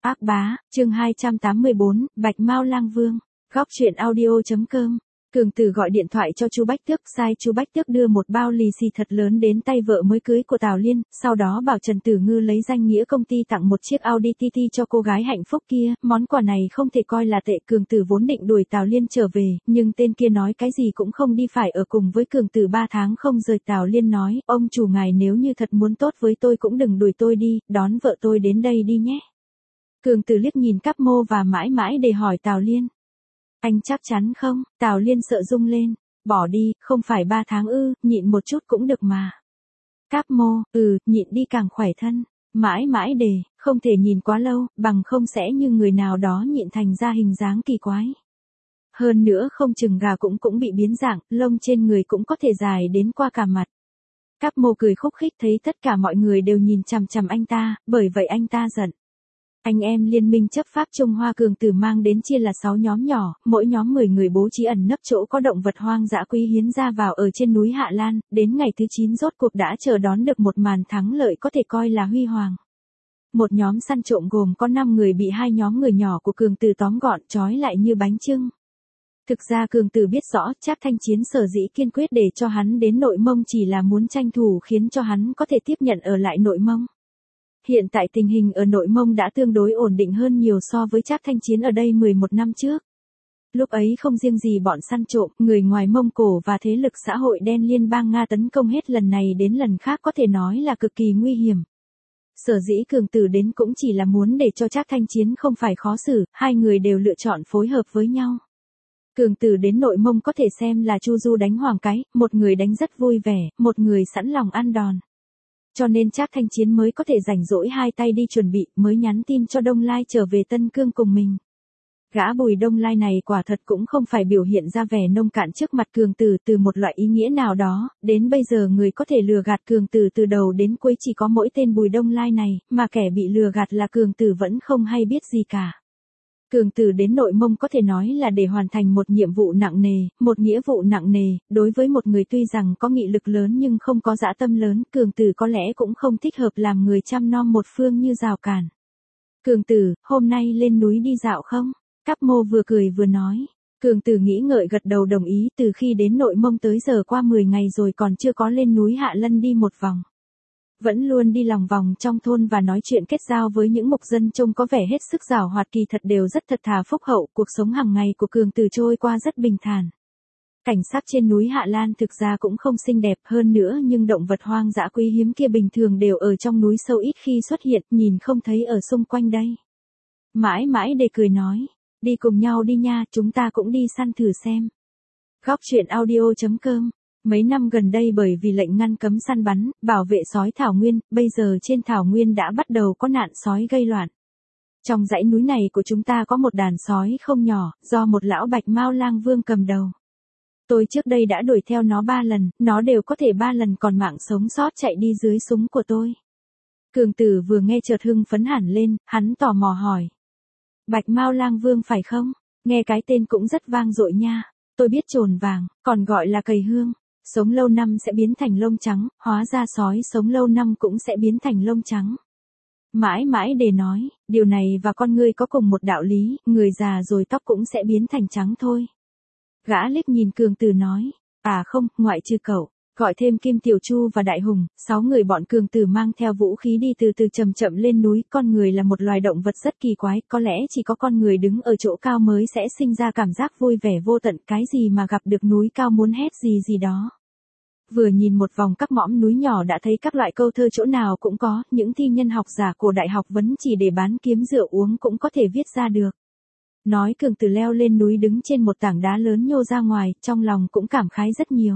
Ác bá, chương 284, Bạch Mao Lang Vương. Góc truyện audio.com. Cường Tử gọi điện thoại cho Chu Bách Tước, sai Chu Bách Tước đưa một bao lì xì thật lớn đến tay vợ mới cưới của Tào Liên, sau đó bảo Trần Tử Ngư lấy danh nghĩa công ty tặng một chiếc Audi TT cho cô gái hạnh phúc kia, món quà này không thể coi là tệ. Cường Tử vốn định đuổi Tào Liên trở về, nhưng tên kia nói cái gì cũng không đi, phải ở cùng với Cường Tử 3 tháng không rời. Tào Liên nói, ông chủ ngài nếu như thật muốn tốt với tôi cũng đừng đuổi tôi đi, đón vợ tôi đến đây đi nhé. Cường Tử liếc nhìn Cáp Mô và Mãi Mãi để hỏi Tào Liên. Anh chắc chắn không? Tào Liên sợ rung lên. Bỏ đi, không phải 3 tháng ư, nhịn một chút cũng được mà. Cáp Mô, nhịn đi càng khỏe thân. Mãi Mãi đề, không thể nhìn quá lâu, bằng không sẽ như người nào đó nhịn thành ra hình dáng kỳ quái. Hơn nữa không chừng gà cũng bị biến dạng, lông trên người cũng có thể dài đến qua cả mặt. Cáp Mô cười khúc khích thấy tất cả mọi người đều nhìn chằm chằm anh ta, bởi vậy anh ta giận. Anh em Liên minh chấp pháp Trung Hoa Cường Tử mang đến chia là 6 nhóm nhỏ, mỗi nhóm 10 người bố trí ẩn nấp chỗ có động vật hoang dã quý hiếm ra vào ở trên núi Hạ Lan, đến ngày thứ 9 rốt cuộc đã chờ đón được một màn thắng lợi có thể coi là huy hoàng. Một nhóm săn trộm gồm có 5 người bị hai nhóm người nhỏ của Cường Tử tóm gọn trói lại như bánh chưng. Thực ra Cường Tử biết rõ Trác Thanh Chiến sở dĩ kiên quyết để cho hắn đến Nội Mông chỉ là muốn tranh thủ khiến cho hắn có thể tiếp nhận ở lại Nội Mông. Hiện tại tình hình ở Nội Mông đã tương đối ổn định hơn nhiều so với Trác Thanh Chiến ở đây 11 năm trước. Lúc ấy không riêng gì bọn săn trộm, người ngoài Mông Cổ và thế lực xã hội đen liên bang Nga tấn công hết lần này đến lần khác có thể nói là cực kỳ nguy hiểm. Sở dĩ Cường Tử đến cũng chỉ là muốn để cho Trác Thanh Chiến không phải khó xử, hai người đều lựa chọn phối hợp với nhau. Cường Tử đến Nội Mông có thể xem là Chu Du đánh Hoàng Cái, một người đánh rất vui vẻ, một người sẵn lòng ăn đòn. Cho nên Trác Thanh Chiến mới có thể rảnh rỗi hai tay đi chuẩn bị, mới nhắn tin cho Đông Lai trở về Tân Cương cùng mình. Gã Bùi Đông Lai này quả thật cũng không phải biểu hiện ra vẻ nông cạn trước mặt Cường Tử từ một loại ý nghĩa nào đó, đến bây giờ người có thể lừa gạt Cường Tử từ đầu đến cuối chỉ có mỗi tên Bùi Đông Lai này, mà kẻ bị lừa gạt là Cường Tử vẫn không hay biết gì cả. Cường Tử đến Nội Mông có thể nói là để hoàn thành một nhiệm vụ nặng nề, một nghĩa vụ nặng nề, đối với một người tuy rằng có nghị lực lớn nhưng không có dã tâm lớn, Cường Tử có lẽ cũng không thích hợp làm người chăm nom một phương như Rào Cản. Cường Tử, hôm nay lên núi đi dạo không? Cáp Mô vừa cười vừa nói. Cường Tử nghĩ ngợi gật đầu đồng ý, từ khi đến Nội Mông tới giờ qua 10 ngày rồi còn chưa có lên núi Hạ Lân đi một vòng. Vẫn luôn đi lòng vòng trong thôn và nói chuyện kết giao với những mục dân trông có vẻ hết sức giàu hoạt, kỳ thật đều rất thật thà phúc hậu, cuộc sống hàng ngày của Cường Tử trôi qua rất bình thản. Cảnh sắc trên núi Hạ Lan thực ra cũng không xinh đẹp hơn nữa, nhưng động vật hoang dã quý hiếm kia bình thường đều ở trong núi sâu, ít khi xuất hiện, nhìn không thấy ở xung quanh đây. Mãi Mãi để cười nói, đi cùng nhau đi nha, chúng ta cũng đi săn thử xem. Góc truyện audio.com. Mấy năm gần đây bởi vì lệnh ngăn cấm săn bắn, bảo vệ sói thảo nguyên, bây giờ trên thảo nguyên đã bắt đầu có nạn sói gây loạn. Trong dãy núi này của chúng ta có một đàn sói không nhỏ, do một lão Bạch Mao Lang Vương cầm đầu. Tôi trước đây đã đuổi theo nó 3 lần, nó đều có thể 3 lần còn mạng sống sót chạy đi dưới súng của tôi. Cường Tử vừa nghe chợt hưng phấn hẳn lên, hắn tò mò hỏi. Bạch Mao Lang Vương phải không? Nghe cái tên cũng rất vang dội nha. Tôi biết trồn vàng, còn gọi là cầy hương. Sống lâu năm sẽ biến thành lông trắng, hóa ra sói sống lâu năm cũng sẽ biến thành lông trắng. Mãi Mãi để nói, điều này và con ngươi có cùng một đạo lý, người già rồi tóc cũng sẽ biến thành trắng thôi. Gã liếc nhìn Cường Tử nói, à không, ngoại trừ cậu, gọi thêm Kim Tiểu Chu và Đại Hùng, 6 người bọn Cường Tử mang theo vũ khí đi từ từ chậm chậm lên núi. Con người là một loài động vật rất kỳ quái, có lẽ chỉ có con người đứng ở chỗ cao mới sẽ sinh ra cảm giác vui vẻ vô tận, cái gì mà gặp được núi cao muốn hét gì gì đó. Vừa nhìn một vòng các mỏm núi nhỏ đã thấy các loại câu thơ chỗ nào cũng có, những thi nhân học giả của đại học vẫn chỉ để bán kiếm rượu uống cũng có thể viết ra được. Nói Cường Tử leo lên núi đứng trên một tảng đá lớn nhô ra ngoài, trong lòng cũng cảm khái rất nhiều.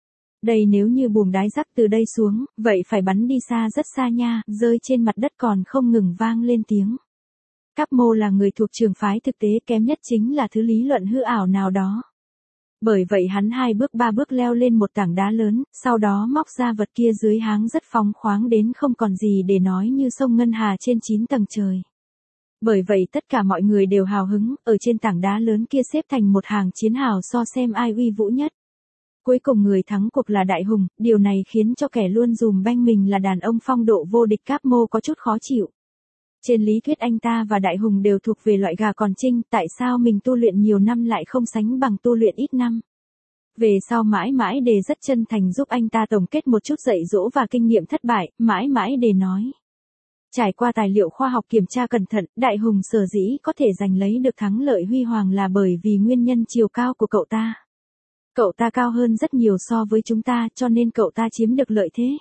Đây nếu như buồm đái rắc từ đây xuống, vậy phải bắn đi xa rất xa nha, rơi trên mặt đất còn không ngừng vang lên tiếng. Cáp Mô là người thuộc trường phái thực tế, kém nhất chính là thứ lý luận hư ảo nào đó. Bởi vậy hắn 2 bước 3 bước leo lên một tảng đá lớn, sau đó móc ra vật kia dưới háng rất phóng khoáng đến không còn gì để nói, như sông Ngân Hà trên 9 tầng trời. Bởi vậy tất cả mọi người đều hào hứng, ở trên tảng đá lớn kia xếp thành một hàng chiến hào so xem ai uy vũ nhất. Cuối cùng người thắng cuộc là Đại Hùng, điều này khiến cho kẻ luôn dùm beng mình là đàn ông phong độ vô địch Cáp Mô có chút khó chịu. Trên lý thuyết anh ta và Đại Hùng đều thuộc về loại gà còn trinh, tại sao mình tu luyện nhiều năm lại không sánh bằng tu luyện ít năm? Về sau mãi mãi đề rất chân thành giúp anh ta tổng kết một chút dạy dỗ và kinh nghiệm thất bại, mãi mãi đề nói. Trải qua tài liệu khoa học kiểm tra cẩn thận, Đại Hùng sở dĩ có thể giành lấy được thắng lợi huy hoàng là bởi vì nguyên nhân chiều cao của cậu ta. Cậu ta cao hơn rất nhiều so với chúng ta cho nên cậu ta chiếm được lợi thế.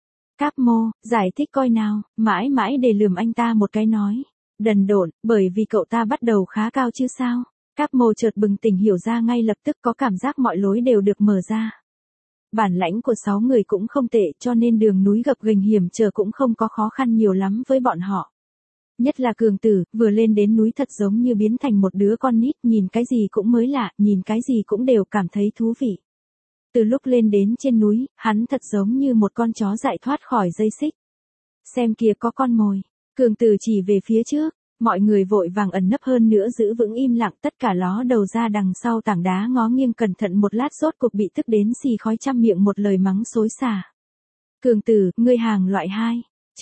Capo, giải thích coi nào, mãi mãi để lườm anh ta một cái nói. Đần độn, bởi vì cậu ta bắt đầu khá cao chứ sao. Capo chợt bừng tỉnh hiểu ra ngay lập tức có cảm giác mọi lối đều được mở ra. Bản lãnh của 6 người cũng không tệ cho nên đường núi gập ghềnh hiểm trở cũng không có khó khăn nhiều lắm với bọn họ. Nhất là Cường Tử, vừa lên đến núi thật giống như biến thành một đứa con nít, nhìn cái gì cũng mới lạ, nhìn cái gì cũng đều cảm thấy thú vị. Từ lúc lên đến trên núi, hắn thật giống như một con chó dại thoát khỏi dây xích. Xem kìa có con mồi. Cường Tử chỉ về phía trước, mọi người vội vàng ẩn nấp hơn nữa giữ vững im lặng, tất cả ló đầu ra đằng sau tảng đá ngó nghiêng cẩn thận một lát rốt cuộc bị tức đến xì khói trăm miệng một lời mắng xối xả. Cường Tử, ngươi hàng loại 2.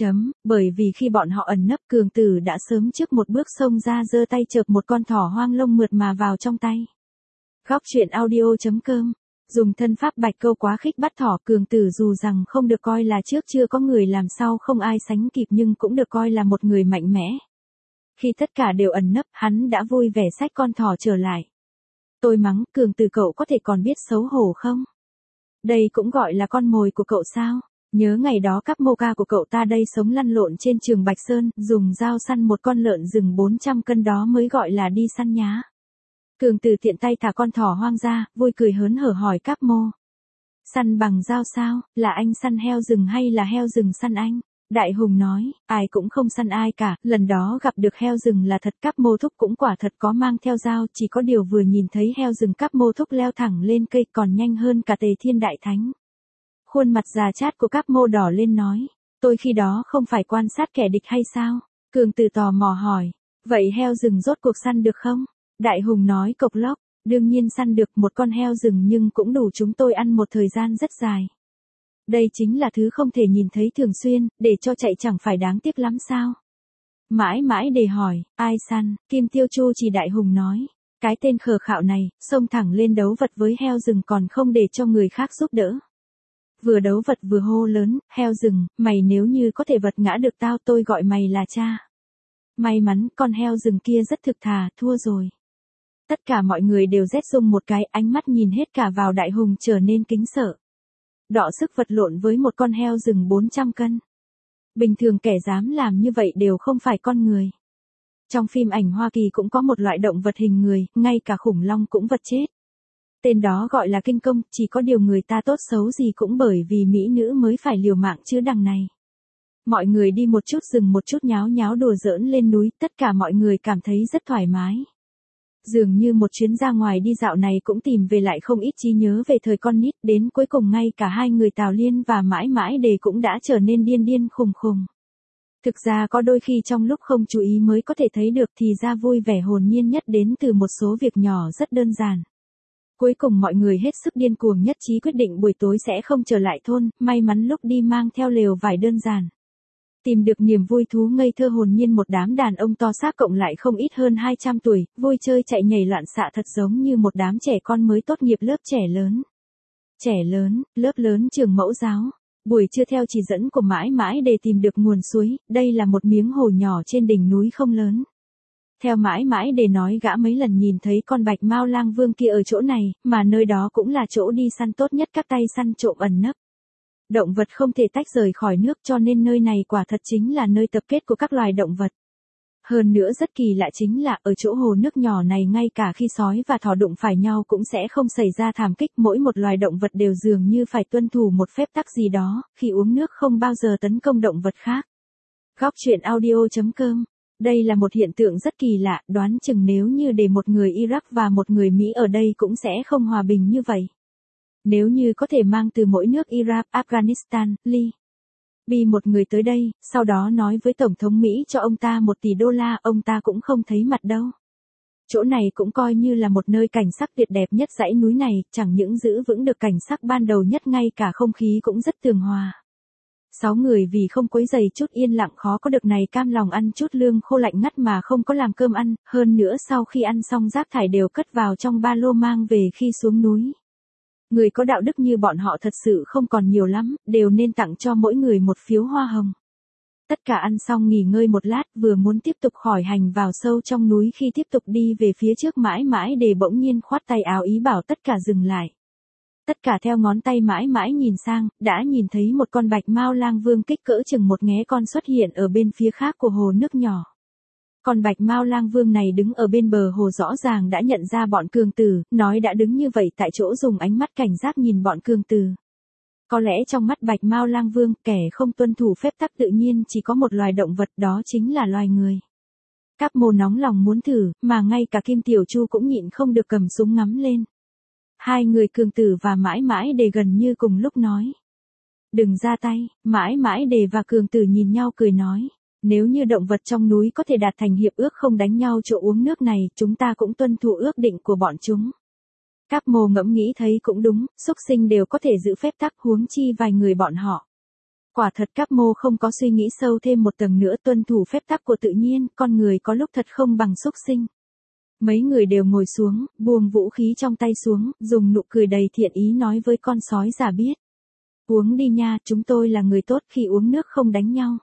Bởi vì khi bọn họ ẩn nấp Cường Tử đã sớm trước một bước xông ra giơ tay chợp một con thỏ hoang lông mượt mà vào trong tay. Góc truyện audio.com. Dùng thân pháp bạch câu quá khích bắt thỏ Cường Tử dù rằng không được coi là trước chưa có người làm sau không ai sánh kịp nhưng cũng được coi là một người mạnh mẽ. Khi tất cả đều ẩn nấp hắn đã vui vẻ xách con thỏ trở lại. Tôi mắng Cường Tử cậu có thể còn biết xấu hổ không? Đây cũng gọi là con mồi của cậu sao? Nhớ ngày đó cắp mô ca của cậu ta đây sống lăn lộn trên trường Bạch Sơn, dùng dao săn một con lợn rừng 400 cân đó mới gọi là đi săn nhá. Cường Tử tiện tay thả con thỏ hoang ra, vui cười hớn hở hỏi cắp mô. Săn bằng dao sao, là anh săn heo rừng hay là heo rừng săn anh? Đại Hùng nói, ai cũng không săn ai cả, lần đó gặp được heo rừng là thật cắp mô thúc cũng quả thật có mang theo dao, chỉ có điều vừa nhìn thấy heo rừng cắp mô thúc leo thẳng lên cây còn nhanh hơn cả Tề Thiên Đại Thánh. Khuôn mặt già chát của cắp mô đỏ lên nói, tôi khi đó không phải quan sát kẻ địch hay sao? Cường Tử tò mò hỏi, vậy heo rừng rốt cuộc săn được không? Đại Hùng nói cộc lốc, đương nhiên săn được một con heo rừng nhưng cũng đủ chúng tôi ăn một thời gian rất dài. Đây chính là thứ không thể nhìn thấy thường xuyên, để cho chạy chẳng phải đáng tiếc lắm sao? Mãi mãi để hỏi, ai săn, Kim Tiêu Chu chỉ Đại Hùng nói. Cái tên khờ khạo này, xông thẳng lên đấu vật với heo rừng còn không để cho người khác giúp đỡ. Vừa đấu vật vừa hô lớn, heo rừng, mày nếu như có thể vật ngã được tao tôi gọi mày là cha. May mắn con heo rừng kia rất thực thà, thua rồi. Tất cả mọi người đều rét rung một cái, ánh mắt nhìn hết cả vào Đại Hùng trở nên kính sợ. Đọ sức vật lộn với một con heo rừng 400 cân. Bình thường kẻ dám làm như vậy đều không phải con người. Trong phim ảnh Hoa Kỳ cũng có một loại động vật hình người, ngay cả khủng long cũng vật chết. Tên đó gọi là kinh công, chỉ có điều người ta tốt xấu gì cũng bởi vì mỹ nữ mới phải liều mạng chứ đằng này. Mọi người đi một chút dừng một chút nháo nháo đùa giỡn lên núi, tất cả mọi người cảm thấy rất thoải mái. Dường như một chuyến ra ngoài đi dạo này cũng tìm về lại không ít trí nhớ về thời con nít, đến cuối cùng ngay cả hai người Tào Liên và mãi mãi đề cũng đã trở nên điên điên khùng khùng. Thực ra có đôi khi trong lúc không chú ý mới có thể thấy được thì ra vui vẻ hồn nhiên nhất đến từ một số việc nhỏ rất đơn giản. Cuối cùng mọi người hết sức điên cuồng nhất trí quyết định buổi tối sẽ không trở lại thôn, may mắn lúc đi mang theo lều vải đơn giản. Tìm được niềm vui thú ngây thơ hồn nhiên một đám đàn ông to xác cộng lại không ít hơn 200 tuổi, vui chơi chạy nhảy loạn xạ thật giống như một đám trẻ con mới tốt nghiệp lớp trẻ lớn. Trẻ lớn, lớp lớn trường mẫu giáo. Buổi trưa theo chỉ dẫn của mãi mãi để tìm được nguồn suối, đây là một miếng hồ nhỏ trên đỉnh núi không lớn. Theo mãi mãi để nói gã mấy lần nhìn thấy con bạch mao lang vương kia ở chỗ này, mà nơi đó cũng là chỗ đi săn tốt nhất các tay săn trộm ẩn nấp. Động vật không thể tách rời khỏi nước cho nên nơi này quả thật chính là nơi tập kết của các loài động vật. Hơn nữa rất kỳ lạ chính là ở chỗ hồ nước nhỏ này ngay cả khi sói và thỏ đụng phải nhau cũng sẽ không xảy ra thảm kích, mỗi một loài động vật đều dường như phải tuân thủ một phép tắc gì đó, khi uống nước không bao giờ tấn công động vật khác. Góc truyện audio.com. Đây là một hiện tượng rất kỳ lạ, đoán chừng nếu như để một người Iraq và một người Mỹ ở đây cũng sẽ không hòa bình như vậy. Nếu như có thể mang từ mỗi nước Iraq, Afghanistan, Libya một người tới đây, sau đó nói với Tổng thống Mỹ cho ông ta 1 tỷ đô la, ông ta cũng không thấy mặt đâu. Chỗ này cũng coi như là một nơi cảnh sắc tuyệt đẹp nhất dãy núi này, chẳng những giữ vững được cảnh sắc ban đầu nhất ngay cả không khí cũng rất tường hòa. 6 người vì không quấy rầy chút yên lặng khó có được này cam lòng ăn chút lương khô lạnh ngắt mà không có làm cơm ăn, hơn nữa sau khi ăn xong rác thải đều cất vào trong ba lô mang về khi xuống núi. Người có đạo đức như bọn họ thật sự không còn nhiều lắm, đều nên tặng cho mỗi người một phiếu hoa hồng. Tất cả ăn xong nghỉ ngơi một lát, vừa muốn tiếp tục khỏi hành vào sâu trong núi khi tiếp tục đi về phía trước mãi mãi để bỗng nhiên khoát tay áo ý bảo tất cả dừng lại. Tất cả theo ngón tay mãi mãi nhìn sang, đã nhìn thấy một con bạch mao lang vương kích cỡ chừng một nghé con xuất hiện ở bên phía khác của hồ nước nhỏ. Con bạch mao lang vương này đứng ở bên bờ hồ rõ ràng đã nhận ra bọn cường tử, nói đã đứng như vậy tại chỗ dùng ánh mắt cảnh giác nhìn bọn cường tử. Có lẽ trong mắt bạch mao lang vương, kẻ không tuân thủ phép tắc tự nhiên chỉ có một loài động vật, đó chính là loài người. Các mô nóng lòng muốn thử, mà ngay cả Kim Tiểu Chu cũng nhịn không được cầm súng ngắm lên. Hai người cường tử và mãi mãi đề gần như cùng lúc nói. Đừng ra tay, mãi mãi đề và cường tử nhìn nhau cười nói. Nếu như động vật trong núi có thể đạt thành hiệp ước không đánh nhau chỗ uống nước này, chúng ta cũng tuân thủ ước định của bọn chúng. Các mô ngẫm nghĩ thấy cũng đúng, súc sinh đều có thể giữ phép tắc huống chi vài người bọn họ. Quả thật các mô không có suy nghĩ sâu thêm một tầng nữa, tuân thủ phép tắc của tự nhiên, con người có lúc thật không bằng súc sinh. Mấy người đều ngồi xuống, buông vũ khí trong tay xuống, dùng nụ cười đầy thiện ý nói với con sói già biết. Uống đi nha, chúng tôi là người tốt, khi uống nước không đánh nhau.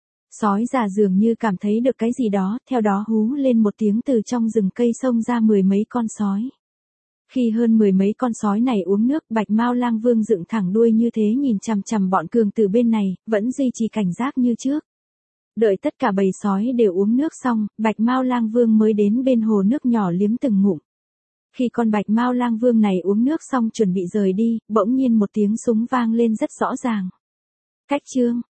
Sói già dường như cảm thấy được cái gì đó, theo đó hú lên một tiếng, từ trong rừng cây xông ra 10 mấy con sói. Khi hơn 10 mấy con sói này uống nước, bạch mao lang vương dựng thẳng đuôi như thế nhìn chằm chằm bọn cường tử bên này, vẫn duy trì cảnh giác như trước. Đợi tất cả bầy sói đều uống nước xong, bạch mao lang vương mới đến bên hồ nước nhỏ liếm từng ngụm. Khi con bạch mao lang vương này uống nước xong chuẩn bị rời đi, bỗng nhiên một tiếng súng vang lên rất rõ ràng. Cách chương